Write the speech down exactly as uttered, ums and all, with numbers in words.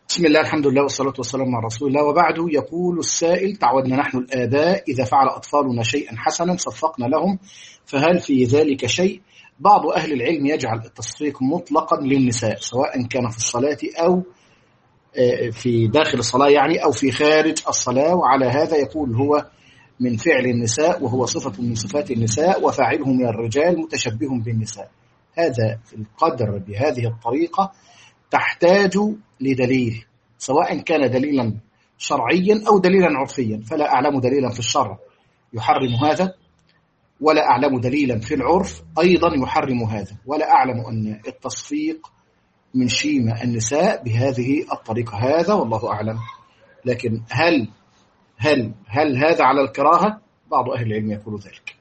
بسم الله الحمد لله والصلاة والسلام على رسول الله، وبعد. يقول السائل: تعودنا نحن الآباء إذا فعل أطفالنا شيئا حسنا صفقنا لهم، فهل في ذلك شيء؟ بعض أهل العلم يجعل التصفيق مطلقا للنساء، سواء كان في الصلاة أو في داخل الصلاة يعني أو في خارج الصلاة، وعلى هذا يقول هو من فعل النساء، وهو صفة من صفات النساء، وفاعله من الرجال متشبه بالنساء. هذا القدر بهذه الطريقة تحتاج لدليل، سواء كان دليلا شرعيا أو دليلا عرفيا، فلا أعلم دليلا في الشرع يحرم هذا، ولا أعلم دليلا في العرف أيضا يحرم هذا، ولا أعلم أن التصفيق من شيمة النساء بهذه الطريقة. هذا والله أعلم. لكن هل هل هل هذا على الكراهة؟ بعض أهل العلم يقول ذلك.